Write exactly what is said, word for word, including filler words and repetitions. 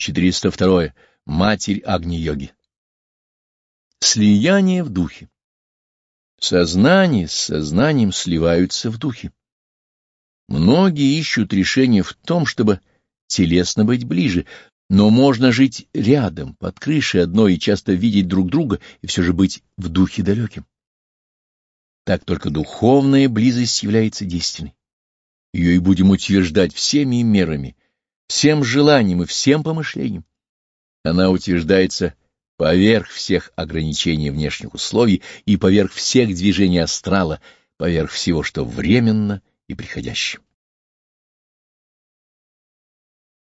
четыреста второе. Матерь Агни-йоги. Слияние в духе. Сознание с сознанием сливаются в духе. Многие ищут решение в том, чтобы телесно быть ближе, но можно жить рядом, под крышей одной, и часто видеть друг друга, и все же быть в духе далеким. Так только духовная близость является действенной. Ее и будем утверждать всеми мерами, всем желанием и всем помышлением. Она утверждается поверх всех ограничений внешних условий и поверх всех движений астрала, поверх всего, что временно и приходящее.